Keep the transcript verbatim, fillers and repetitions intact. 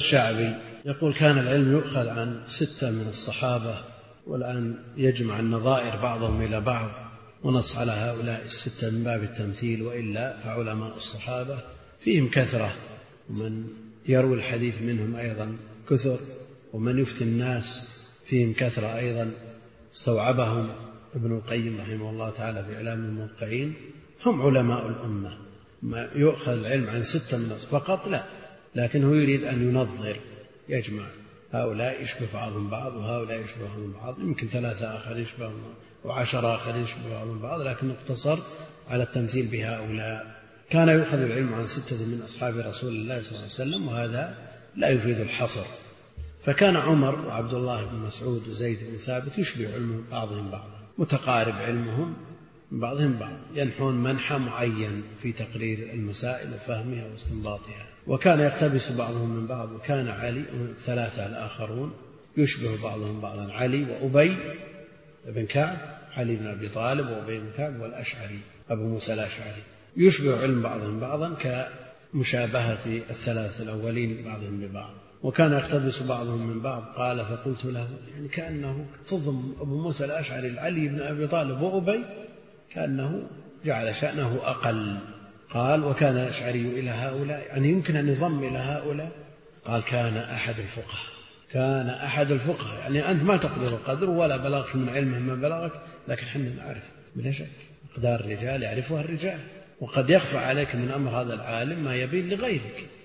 الشعبي يقول كان العلم يؤخذ عن ستة من الصحابة، والآن يجمع النظائر بعضهم إلى بعض ونص على هؤلاء الستة من باب التمثيل، وإلا فعلماء الصحابة فيهم كثرة، ومن يروي الحديث منهم أيضا كثر، ومن يفتي الناس فيهم كثرة أيضا استوعبهم ابن القيم رحمه الله تعالى في إعلام الموقعين. هم علماء الأمة. ما يؤخذ العلم عن ستة من فقط لا، لكنه يريد أن ينظر، يجمع هؤلاء يشبه بعضهم بعض وهؤلاء يشبه بعضهم بعض، يمكن ثلاثة آخر يشبه وعشرة آخر يشبه بعضهم بعض، لكن اقتصر على التمثيل بهؤلاء. كان يؤخذ العلم عن ستة من أصحاب رسول الله صلى الله عليه وسلم، وهذا لا يفيد الحصر. فكان عمر وعبد الله بن مسعود وزيد بن ثابت يشبه علمهم بعضهم بعضا، متقارب علمهم من بعضهم بعض، ينحون منحى معين في تقرير المسائل وفهمها واستنباطها. وكان يقتبس بعضهم من بعض. وكان علي ثلاثة الآخرون يشبه بعضهم بعضا، علي وأبي بن كعب، علي بن أبي طالب وأبي بن كعب والأشعري أبو موسى الأشعري، يشبه علم بعضهم بعضا كمشابهة الثلاث الأولين بعضهم ببعض. وكان يقتبس بعضهم من بعض. قال فقلت له يعني كأنه تضم أبو موسى الأشعري علي بن أبي طالب وأبي، كأنه جعل شأنه أقل. قال وكان الأشعري إلى هؤلاء، يعني يمكن أن يضم إلى هؤلاء. قال كان أحد الفقهاء، كان أحد الفقهاء، يعني أنت ما تقدر القدر ولا بلغت من علمه ما بلغك، لكن حنا نعرف بلا شك أقدار الرجال يعرفها الرجال، وقد يخفى عليك من أمر هذا العالم ما يبين لغيرك.